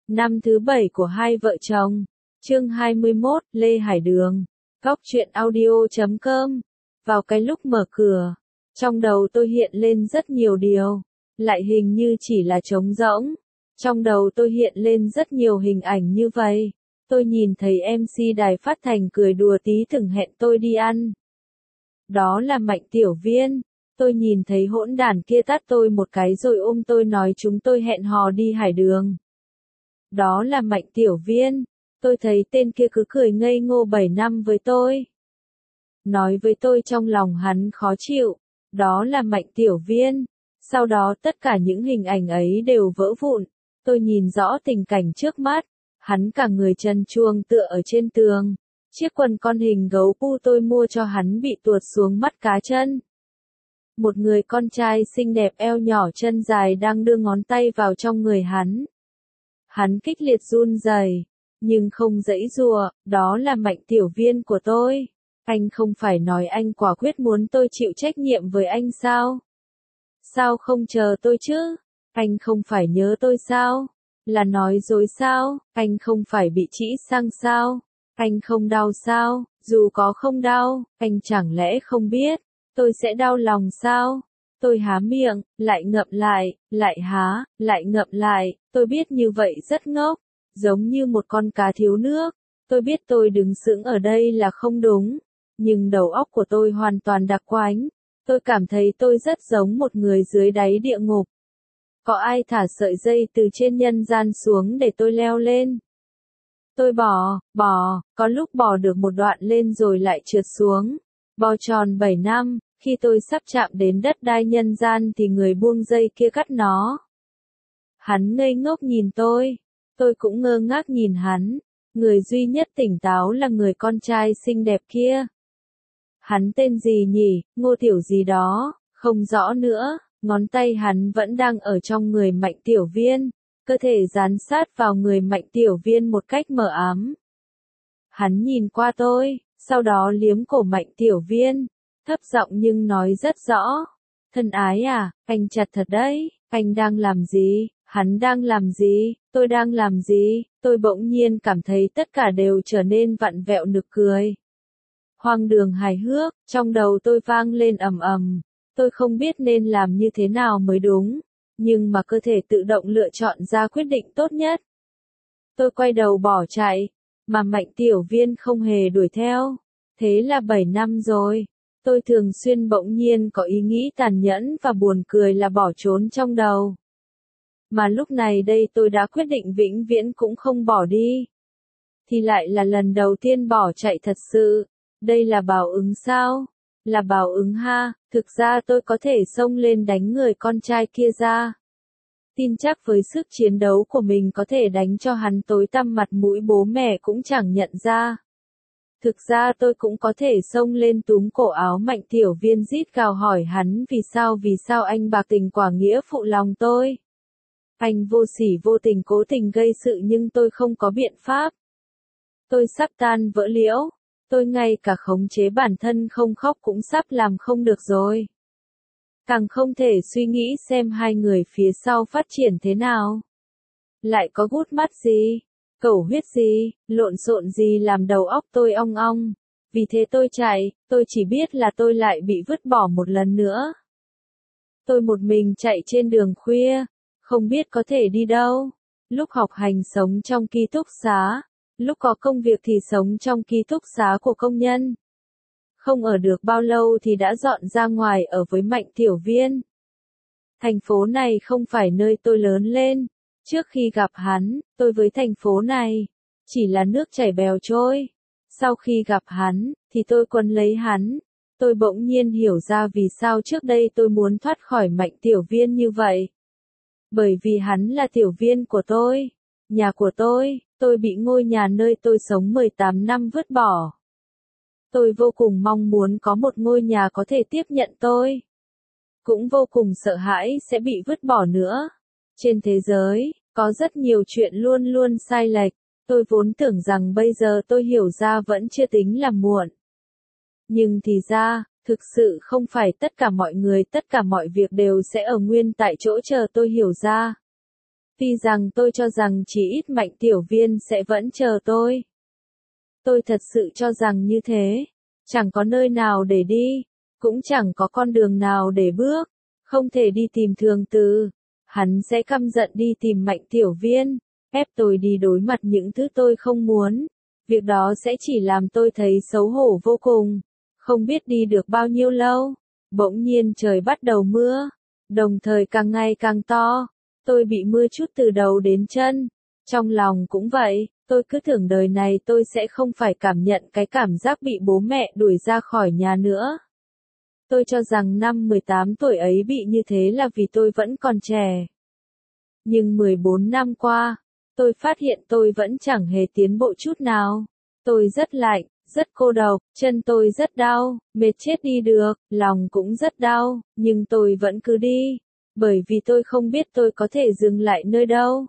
Năm thứ 7 của hai vợ chồng. Chương 21, Lê Hải Đường. Góc truyện audio.com. Vào cái lúc mở cửa, trong đầu tôi hiện lên rất nhiều điều, lại hình như chỉ là trống rỗng. Trong đầu tôi hiện lên rất nhiều hình ảnh như vậy. Tôi nhìn thấy MC đài phát thanh cười đùa tí từng hẹn tôi đi ăn. Đó là Mạnh Tiểu Viên. Tôi nhìn thấy hỗn đản kia tát tôi một cái rồi ôm tôi nói chúng tôi hẹn hò đi Hải Đường. Đó là Mạnh Tiểu Viên. Tôi thấy tên kia cứ cười ngây ngô 7 năm với tôi. Nói với tôi trong lòng hắn khó chịu. Đó là Mạnh Tiểu Viên. Sau đó tất cả những hình ảnh ấy đều vỡ vụn. Tôi nhìn rõ tình cảnh trước mắt. Hắn cả người trần truồng tựa ở trên tường. Chiếc quần con hình gấu pu tôi mua cho hắn bị tuột xuống mắt cá chân. Một người con trai xinh đẹp eo nhỏ chân dài đang đưa ngón tay vào trong người hắn. Hắn kịch liệt run rẩy, nhưng không giãy giụa. Đó là Mạnh Tiểu Viên của tôi. Anh không phải nói anh quả quyết muốn tôi chịu trách nhiệm với anh sao? Sao không chờ tôi chứ? Anh không phải nhớ tôi sao? Là nói dối sao? Anh không phải bị trĩ xăng sao? Anh không đau sao? Dù có không đau, anh chẳng lẽ không biết tôi sẽ đau lòng sao? Tôi há miệng, lại ngậm lại, lại há, lại ngậm lại. Tôi biết như vậy rất ngốc, giống như một con cá thiếu nước. Tôi biết tôi đứng sững ở đây là không đúng, nhưng đầu óc của tôi hoàn toàn đặc quánh. Tôi cảm thấy tôi rất giống một người dưới đáy địa ngục. Có ai thả sợi dây từ trên nhân gian xuống để tôi leo lên? Tôi bò, có lúc bò được một đoạn lên rồi lại trượt xuống. Bò tròn 7 năm, khi tôi sắp chạm đến đất đai nhân gian thì người buông dây kia cắt nó. Hắn ngây ngốc nhìn tôi cũng ngơ ngác nhìn hắn. Người duy nhất tỉnh táo là người con trai xinh đẹp kia. Hắn tên gì nhỉ, Ngô Tiểu gì đó, không rõ nữa. Ngón tay hắn vẫn đang ở trong người Mạnh Tiểu Viên, cơ thể dán sát vào người Mạnh Tiểu Viên một cách mờ ám. Hắn nhìn qua tôi, sau đó liếm cổ Mạnh Tiểu Viên, thấp giọng nhưng nói rất rõ. Thân ái à, anh chặt thật đấy, anh đang làm gì, hắn đang làm gì, tôi đang làm gì? Tôi bỗng nhiên cảm thấy tất cả đều trở nên vặn vẹo nực cười. Hoang đường hài hước, trong đầu tôi vang lên ầm ầm. Tôi không biết nên làm như thế nào mới đúng, nhưng mà cơ thể tự động lựa chọn ra quyết định tốt nhất. Tôi quay đầu bỏ chạy, mà Mạnh Tiểu Viên không hề đuổi theo. Thế là 7 năm rồi. Tôi thường xuyên bỗng nhiên có ý nghĩ tàn nhẫn và buồn cười là bỏ trốn trong đầu. Mà lúc này đây tôi đã quyết định vĩnh viễn cũng không bỏ đi. Thì lại là lần đầu tiên bỏ chạy thật sự. Đây là báo ứng sao? Là báo ứng ha, thực ra tôi có thể xông lên đánh người con trai kia ra. Tin chắc với sức chiến đấu của mình có thể đánh cho hắn tối tăm mặt mũi bố mẹ cũng chẳng nhận ra. Thực ra tôi cũng có thể xông lên túm cổ áo Mạnh Tiểu Viên rít gào hỏi hắn vì sao anh bạc tình quả nghĩa phụ lòng tôi. Anh vô sỉ vô tình cố tình gây sự nhưng tôi không có biện pháp. Tôi sắp tan vỡ liễu. Tôi ngay cả khống chế bản thân không khóc cũng sắp làm không được rồi. Càng không thể suy nghĩ xem hai người phía sau phát triển thế nào. Lại có gút mắt gì, cẩu huyết gì, lộn xộn gì làm đầu óc tôi ong ong. Vì thế tôi chạy, tôi chỉ biết là tôi lại bị vứt bỏ một lần nữa. Tôi một mình chạy trên đường khuya, không biết có thể đi đâu. Lúc học hành sống trong ký túc xá. Lúc có công việc thì sống trong ký túc xá của công nhân. Không ở được bao lâu thì đã dọn ra ngoài ở với Mạnh Tiểu Viên. Thành phố này không phải nơi tôi lớn lên. Trước khi gặp hắn, tôi với thành phố này chỉ là nước chảy bèo trôi. Sau khi gặp hắn, thì tôi quấn lấy hắn. Tôi bỗng nhiên hiểu ra vì sao trước đây tôi muốn thoát khỏi Mạnh Tiểu Viên như vậy. Bởi vì hắn là Tiểu Viên của tôi, nhà của tôi bị ngôi nhà nơi tôi sống 18 năm vứt bỏ. Tôi vô cùng mong muốn có một ngôi nhà có thể tiếp nhận tôi. Cũng vô cùng sợ hãi sẽ bị vứt bỏ nữa. Trên thế giới, có rất nhiều chuyện luôn luôn sai lệch. Tôi vốn tưởng rằng bây giờ tôi hiểu ra vẫn chưa tính là muộn. Nhưng thì ra, thực sự không phải tất cả mọi người tất cả mọi việc đều sẽ ở nguyên tại chỗ chờ tôi hiểu ra. Tuy rằng tôi cho rằng chỉ ít Mạnh Tiểu Viên sẽ vẫn chờ tôi. Tôi thật sự cho rằng như thế. Chẳng có nơi nào để đi, cũng chẳng có con đường nào để bước. Không thể đi tìm Thường Từ. Hắn sẽ căm giận đi tìm Mạnh Tiểu Viên, ép tôi đi đối mặt những thứ tôi không muốn. Việc đó sẽ chỉ làm tôi thấy xấu hổ vô cùng. Không biết đi được bao nhiêu lâu, bỗng nhiên trời bắt đầu mưa, đồng thời càng ngày càng to. Tôi bị mưa chút từ đầu đến chân. Trong lòng cũng vậy, tôi cứ tưởng đời này tôi sẽ không phải cảm nhận cái cảm giác bị bố mẹ đuổi ra khỏi nhà nữa. Tôi cho rằng năm 18 tuổi ấy bị như thế là vì tôi vẫn còn trẻ. Nhưng 14 năm qua, tôi phát hiện tôi vẫn chẳng hề tiến bộ chút nào. Tôi rất lạnh, rất cô độc, chân tôi rất đau, mệt chết đi được, lòng cũng rất đau, nhưng tôi vẫn cứ đi. Bởi vì tôi không biết tôi có thể dừng lại nơi đâu.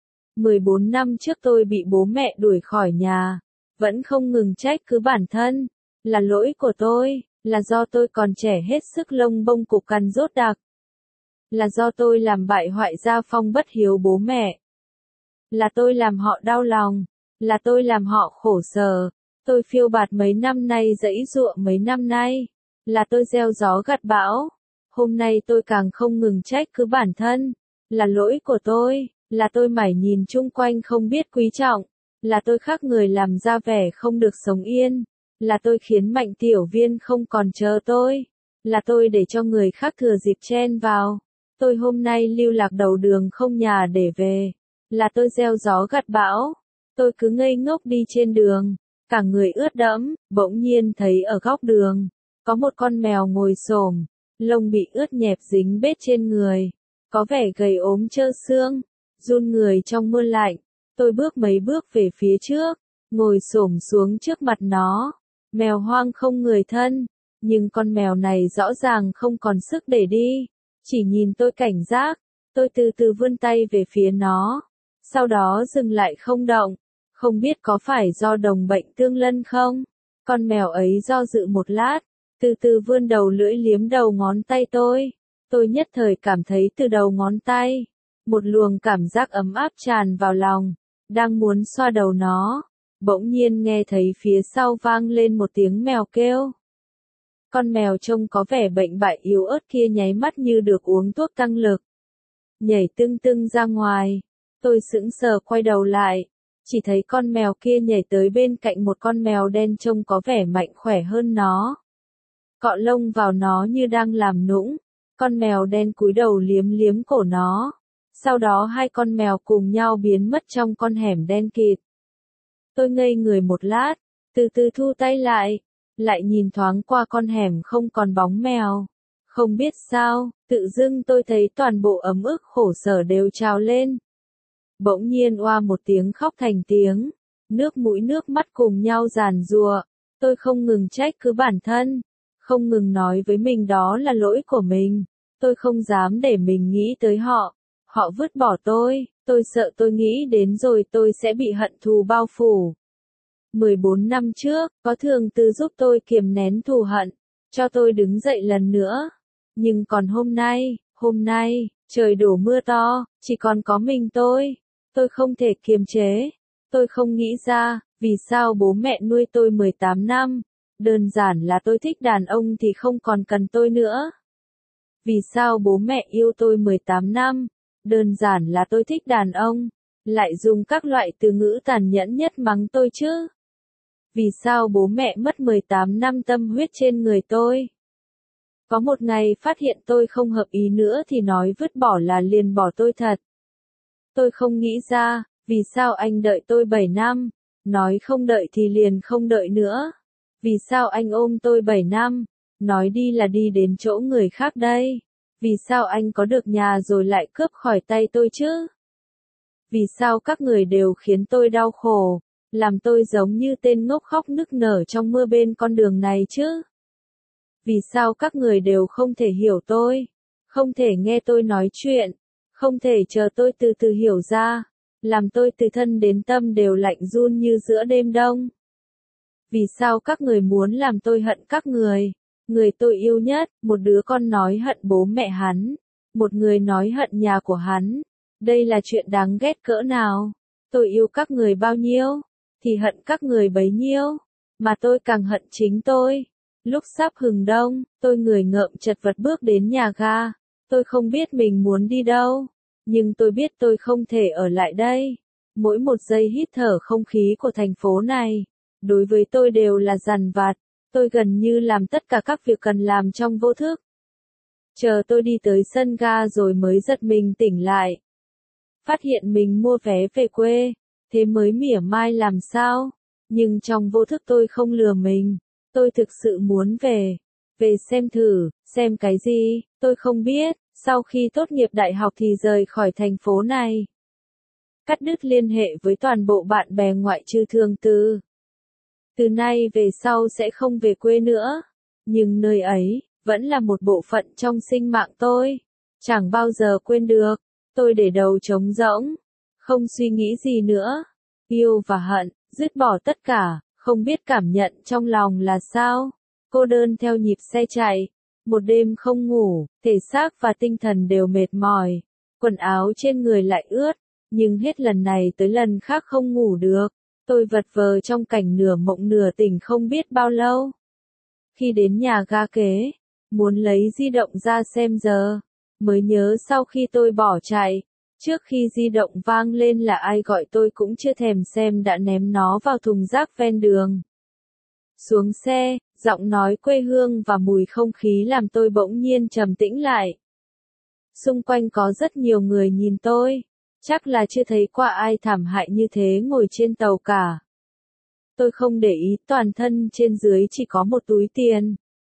14 năm trước tôi bị bố mẹ đuổi khỏi nhà, vẫn không ngừng trách cứ bản thân. Là lỗi của tôi, là do tôi còn trẻ hết sức lông bông cục cằn rốt đặc. Là do tôi làm bại hoại gia phong bất hiếu bố mẹ. Là tôi làm họ đau lòng, là tôi làm họ khổ sở. Tôi phiêu bạt mấy năm nay giãy giụa mấy năm nay. Là tôi gieo gió gặt bão. Hôm nay tôi càng không ngừng trách cứ bản thân. Là lỗi của tôi, là tôi mải nhìn chung quanh không biết quý trọng. Là tôi khác người làm ra vẻ không được sống yên. Là tôi khiến Mạnh Tiểu Viên không còn chờ tôi. Là tôi để cho người khác thừa dịp chen vào. Tôi hôm nay lưu lạc đầu đường không nhà để về. Là tôi gieo gió gặt bão. Tôi cứ ngây ngốc đi trên đường, cả người ướt đẫm, bỗng nhiên thấy ở góc đường, có một con mèo ngồi xổm, lông bị ướt nhẹp dính bết trên người, có vẻ gầy ốm trơ xương, run người trong mưa lạnh. Tôi bước mấy bước về phía trước, ngồi xổm xuống trước mặt nó. Mèo hoang không người thân, nhưng con mèo này rõ ràng không còn sức để đi, chỉ nhìn tôi cảnh giác. Tôi từ từ vươn tay về phía nó, sau đó dừng lại không động. Không biết có phải do đồng bệnh tương lân không? Con mèo ấy do dự một lát, từ từ vươn đầu lưỡi liếm đầu ngón tay tôi. Tôi nhất thời cảm thấy từ đầu ngón tay, một luồng cảm giác ấm áp tràn vào lòng, đang muốn xoa đầu nó. Bỗng nhiên nghe thấy phía sau vang lên một tiếng mèo kêu. Con mèo trông có vẻ bệnh bại yếu ớt kia nháy mắt như được uống thuốc tăng lực, nhảy tưng tưng ra ngoài. Tôi sững sờ quay đầu lại, chỉ thấy con mèo kia nhảy tới bên cạnh một con mèo đen trông có vẻ mạnh khỏe hơn nó. Cọ lông vào nó như đang làm nũng. Con mèo đen cúi đầu liếm liếm cổ nó. Sau đó hai con mèo cùng nhau biến mất trong con hẻm đen kịt. Tôi ngây người một lát, từ từ thu tay lại nhìn thoáng qua con hẻm không còn bóng mèo. Không biết sao, tự dưng tôi thấy toàn bộ ấm ức khổ sở đều trào lên. Bỗng nhiên oa một tiếng khóc thành tiếng, nước mũi nước mắt cùng nhau giàn giụa. Tôi không ngừng trách cứ bản thân, không ngừng nói với mình đó là lỗi của mình. Tôi không dám để mình nghĩ tới họ. Họ vứt bỏ tôi sợ tôi nghĩ đến rồi tôi sẽ bị hận thù bao phủ. 14 năm trước, có Thường Từ giúp tôi kiềm nén thù hận, cho tôi đứng dậy lần nữa. Nhưng còn hôm nay, trời đổ mưa to, chỉ còn có mình tôi không thể kiềm chế. Tôi không nghĩ ra, vì sao bố mẹ nuôi tôi 18 năm. Đơn giản là tôi thích đàn ông thì không còn cần tôi nữa. Vì sao bố mẹ yêu tôi 18 năm. Đơn giản là tôi thích đàn ông. Lại dùng các loại từ ngữ tàn nhẫn nhất mắng tôi chứ. Vì sao bố mẹ mất 18 năm tâm huyết trên người tôi. Có một ngày phát hiện tôi không hợp ý nữa thì nói vứt bỏ là liền bỏ tôi thật. Tôi không nghĩ ra, vì sao anh đợi tôi 7 năm, nói không đợi thì liền không đợi nữa. Vì sao anh ôm tôi 7 năm, nói đi là đi đến chỗ người khác đây. Vì sao anh có được nhà rồi lại cướp khỏi tay tôi chứ? Vì sao các người đều khiến tôi đau khổ, làm tôi giống như tên ngốc khóc nức nở trong mưa bên con đường này chứ? Vì sao các người đều không thể hiểu tôi, không thể nghe tôi nói chuyện, không thể chờ tôi từ từ hiểu ra, làm tôi từ thân đến tâm đều lạnh run như giữa đêm đông? Vì sao các người muốn làm tôi hận các người tôi yêu nhất? Một đứa con nói hận bố mẹ hắn, một người nói hận nhà của hắn, Đây là chuyện đáng ghét cỡ nào. Tôi yêu các người bao nhiêu, thì hận các người bấy nhiêu. Mà tôi càng hận chính tôi. Lúc sắp hừng đông, tôi người ngợm chật vật bước đến nhà ga. Tôi không biết mình muốn đi đâu. Nhưng tôi biết tôi không thể ở lại đây. Mỗi một giây hít thở không khí của thành phố này, đối với tôi đều là dằn vặt. Tôi gần như làm tất cả các việc cần làm trong vô thức. Chờ tôi đi tới sân ga rồi mới giật mình tỉnh lại. Phát hiện mình mua vé về quê, thế mới mỉa mai làm sao. Nhưng trong vô thức tôi không lừa mình. Tôi thực sự muốn về. Về xem thử, xem cái gì, tôi không biết. Sau khi tốt nghiệp đại học thì rời khỏi thành phố này. Cắt đứt liên hệ với toàn bộ bạn bè ngoại trừ Thường Từ. Từ nay về sau sẽ không về quê nữa. Nhưng nơi ấy, vẫn là một bộ phận trong sinh mạng tôi. Chẳng bao giờ quên được. Tôi để đầu trống rỗng. Không suy nghĩ gì nữa. Yêu và hận, dứt bỏ tất cả, không biết cảm nhận trong lòng là sao. Cô đơn theo nhịp xe chạy. Một đêm không ngủ, thể xác và tinh thần đều mệt mỏi. Quần áo trên người lại ướt. Nhưng hết lần này tới lần khác không ngủ được. Tôi vật vờ trong cảnh nửa mộng nửa tỉnh không biết bao lâu. Khi đến nhà ga kế, muốn lấy di động ra xem giờ, mới nhớ sau khi tôi bỏ chạy, trước khi di động vang lên là ai gọi tôi cũng chưa thèm xem đã ném nó vào thùng rác ven đường. Xuống xe, giọng nói quê hương và mùi không khí làm tôi bỗng nhiên trầm tĩnh lại. Xung quanh có rất nhiều người nhìn tôi. Chắc là chưa thấy qua ai thảm hại như thế ngồi trên tàu cả. Tôi không để ý, toàn thân trên dưới chỉ có một túi tiền.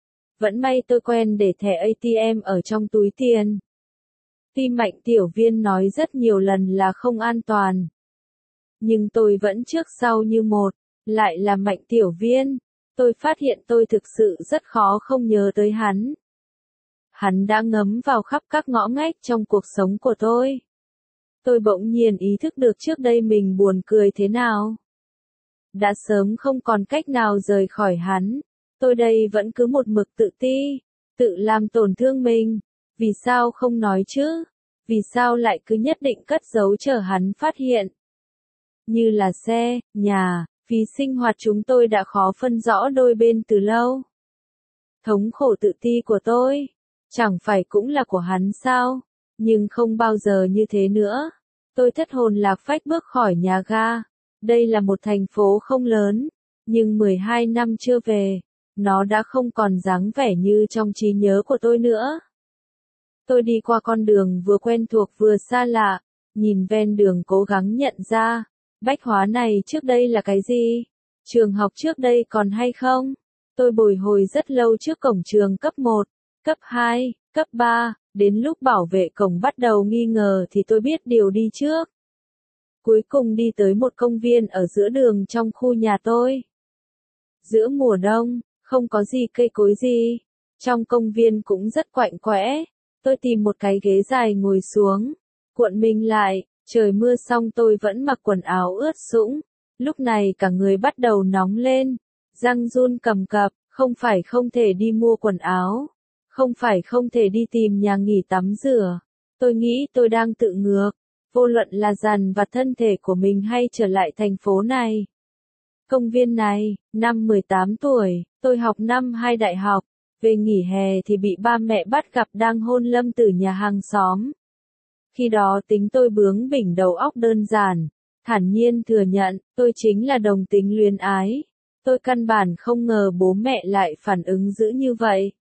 Vẫn may tôi quen để thẻ ATM ở trong túi tiền. Tuy Mạnh Tiểu Viên nói rất nhiều lần là không an toàn. Nhưng tôi vẫn trước sau như một, lại là Mạnh Tiểu Viên. Tôi phát hiện tôi thực sự rất khó không nhớ tới hắn. Hắn đã ngấm vào khắp các ngõ ngách trong cuộc sống của tôi. Tôi bỗng nhiên ý thức được trước đây mình buồn cười thế nào. Đã sớm không còn cách nào rời khỏi hắn. Tôi đây vẫn cứ một mực tự ti, tự làm tổn thương mình. Vì sao không nói chứ? Vì sao lại cứ nhất định cất giấu chờ hắn phát hiện? Như là xe, nhà, vì sinh hoạt chúng tôi đã khó phân rõ đôi bên từ lâu. Thống khổ tự ti của tôi, chẳng phải cũng là của hắn sao? Nhưng không bao giờ như thế nữa. Tôi thất hồn lạc phách bước khỏi nhà ga. Đây là một thành phố không lớn, nhưng 12 năm chưa về, nó đã không còn dáng vẻ như trong trí nhớ của tôi nữa. Tôi đi qua con đường vừa quen thuộc vừa xa lạ, nhìn ven đường cố gắng nhận ra, bách hóa này trước đây là cái gì? Trường học trước đây còn hay không? Tôi bồi hồi rất lâu trước cổng trường cấp 1, cấp 2, cấp 3, đến lúc bảo vệ cổng bắt đầu nghi ngờ thì tôi biết điều đi trước. Cuối cùng đi tới một công viên ở giữa đường trong khu nhà tôi. Giữa mùa đông, không có gì cây cối gì. Trong công viên cũng rất quạnh quẽ. Tôi tìm một cái ghế dài ngồi xuống, cuộn mình lại, trời mưa xong tôi vẫn mặc quần áo ướt sũng. Lúc này cả người bắt đầu nóng lên, răng run cầm cập, không phải không thể đi mua quần áo, không phải không thể đi tìm nhà nghỉ tắm rửa. Tôi nghĩ tôi đang tự ngược, vô luận là dằn vặt thân thể của mình hay trở lại thành phố này. Công viên này, năm 18 tuổi, tôi học năm 2 đại học, về nghỉ hè thì bị ba mẹ bắt gặp đang hôn Lâm Tử nhà hàng xóm. Khi đó tính tôi bướng bỉnh đầu óc đơn giản, thản nhiên thừa nhận, tôi chính là đồng tính luyến ái. Tôi căn bản không ngờ bố mẹ lại phản ứng dữ như vậy.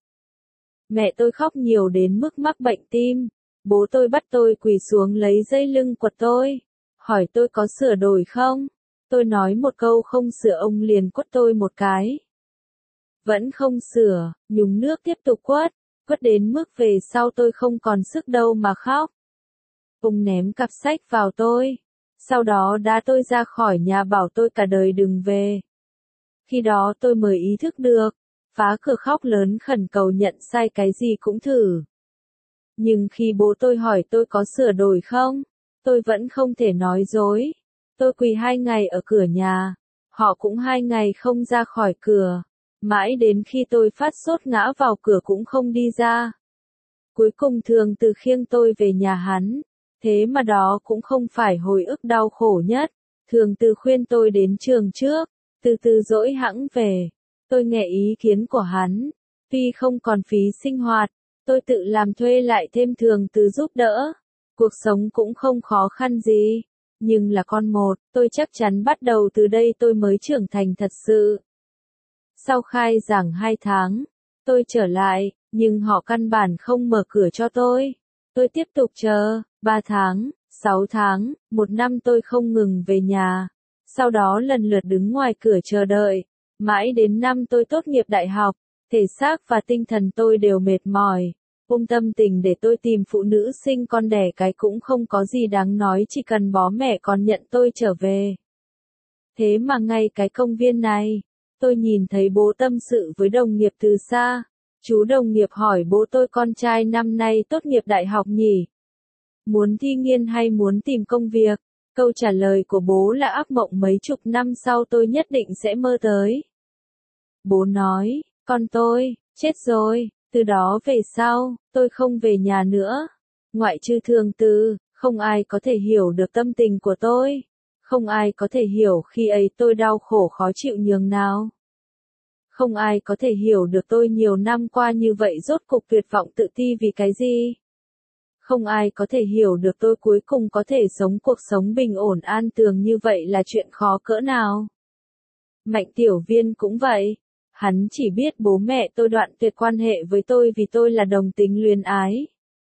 Mẹ tôi khóc nhiều đến mức mắc bệnh tim. Bố tôi bắt tôi quỳ xuống lấy dây lưng quật tôi. Hỏi tôi có sửa đổi không? Tôi nói một câu không sửa ông liền quất tôi một cái. Vẫn không sửa, nhúng nước tiếp tục quất đến mức về sau tôi không còn sức đâu mà khóc. Ông ném cặp sách vào tôi. Sau đó đá tôi ra khỏi nhà bảo tôi cả đời đừng về. Khi đó tôi mới ý thức được, phá cửa khóc lớn khẩn cầu nhận sai cái gì cũng thử. Nhưng khi bố tôi hỏi tôi có sửa đổi không, tôi vẫn không thể nói dối. Tôi quỳ 2 ngày ở cửa nhà, họ cũng 2 ngày không ra khỏi cửa. Mãi đến khi tôi phát sốt ngã vào cửa cũng không đi ra. Cuối cùng Thường Từ khiêng tôi về nhà hắn. Thế mà đó cũng không phải hồi ức đau khổ nhất. Thường Từ khuyên tôi đến trường trước, từ từ dỗi hãng về. Tôi nghe ý kiến của hắn. Tuy không còn phí sinh hoạt, tôi tự làm thuê lại thêm Thường Từ giúp đỡ. Cuộc sống cũng không khó khăn gì. Nhưng là con một, tôi chắc chắn bắt đầu từ đây tôi mới trưởng thành thật sự. Sau khai giảng 2 tháng, tôi trở lại, nhưng họ căn bản không mở cửa cho tôi. Tôi tiếp tục chờ, 3 tháng, 6 tháng, 1 năm tôi không ngừng về nhà. Sau đó lần lượt đứng ngoài cửa chờ đợi. Mãi đến năm tôi tốt nghiệp đại học, thể xác và tinh thần tôi đều mệt mỏi. Tâm tình để tôi tìm phụ nữ sinh con đẻ cái cũng không có gì đáng nói, chỉ cần bố mẹ còn nhận tôi trở về. Thế mà ngay cái công viên này, tôi nhìn thấy bố tâm sự với đồng nghiệp từ xa. Chú đồng nghiệp hỏi bố tôi con trai năm nay tốt nghiệp đại học nhỉ? Muốn thi nghiên hay muốn tìm công việc? Câu trả lời của bố là ác mộng mấy chục năm sau tôi nhất định sẽ mơ tới. Bố nói, con tôi, chết rồi. Từ đó về sau, tôi không về nhà nữa. Ngoại trừ Thường Từ, không ai có thể hiểu được tâm tình của tôi. Không ai có thể hiểu khi ấy tôi đau khổ khó chịu nhường nào. Không ai có thể hiểu được tôi nhiều năm qua như vậy rốt cục tuyệt vọng tự ti vì cái gì. Không ai có thể hiểu được tôi cuối cùng có thể sống cuộc sống bình ổn an tường như vậy là chuyện khó cỡ nào. Mạnh Tiểu Viên cũng vậy. Hắn chỉ biết bố mẹ tôi đoạn tuyệt quan hệ với tôi vì tôi là đồng tính luyến ái.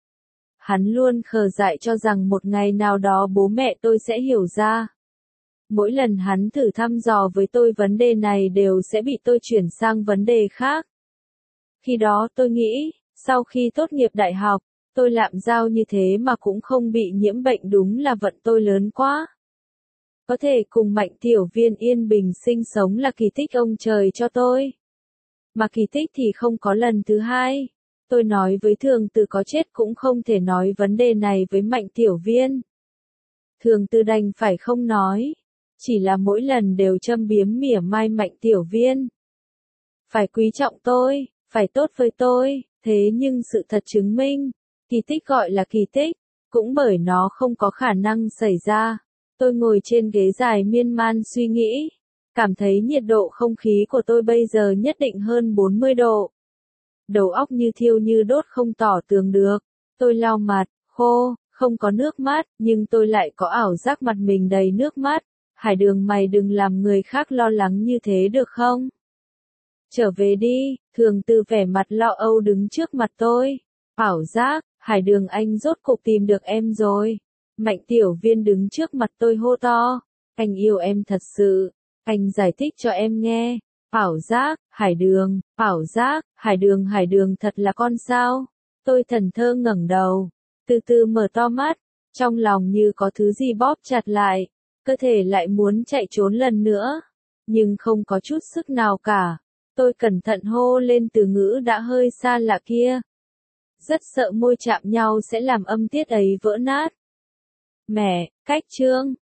Hắn luôn khờ dại cho rằng một ngày nào đó bố mẹ tôi sẽ hiểu ra. Mỗi lần hắn thử thăm dò với tôi vấn đề này đều sẽ bị tôi chuyển sang vấn đề khác. Khi đó tôi nghĩ, sau khi tốt nghiệp đại học, tôi lạm giao như thế mà cũng không bị nhiễm bệnh đúng là vận tôi lớn quá. Có thể cùng Mạnh Tiểu Viên yên bình sinh sống là kỳ tích ông trời cho tôi. Mà kỳ tích thì không có lần thứ hai. Tôi nói với Thường Từ có chết cũng không thể nói vấn đề này với Mạnh Tiểu Viên. Thường Từ đành phải không nói. Chỉ là mỗi lần đều châm biếm mỉa mai Mạnh Tiểu Viên. Phải quý trọng tôi, phải tốt với tôi, thế nhưng sự thật chứng minh, kỳ tích gọi là kỳ tích, cũng bởi nó không có khả năng xảy ra. Tôi ngồi trên ghế dài miên man suy nghĩ, cảm thấy nhiệt độ không khí của tôi bây giờ nhất định hơn 40 độ. Đầu óc như thiêu như đốt không tỏ tường được. Tôi lau mặt, khô, không có nước mắt, nhưng tôi lại có ảo giác mặt mình đầy nước mắt. Hải Đường mày đừng làm người khác lo lắng như thế được không? Trở về đi, Thường Từ vẻ mặt lo âu đứng trước mặt tôi. Ảo giác, Hải Đường anh rốt cục tìm được em rồi. Mạnh Tiểu Viên đứng trước mặt tôi hô to. Anh yêu em thật sự. Anh giải thích cho em nghe. Ảo giác, Hải Đường, ảo giác, Hải Đường thật là con sao? Tôi thần thơ ngẩng đầu. Từ từ mở to mắt. Trong lòng như có thứ gì bóp chặt lại. Cơ thể lại muốn chạy trốn lần nữa. Nhưng không có chút sức nào cả. Tôi cẩn thận hô lên từ ngữ đã hơi xa lạ kia. Rất sợ môi chạm nhau sẽ làm âm tiết ấy vỡ nát. Mẹ, cách chương.